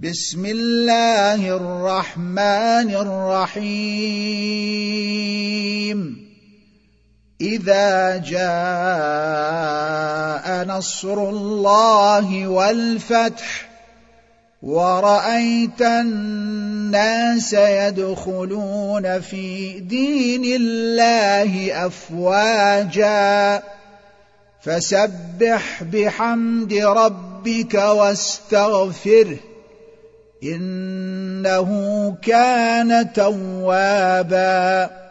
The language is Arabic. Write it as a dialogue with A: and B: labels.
A: بسم الله الرحمن الرحيم إذا جاء نصر الله والفتح ورأيت الناس يدخلون في دين الله أفواجا فسبح بحمد ربك واستغفره إنه كان توابا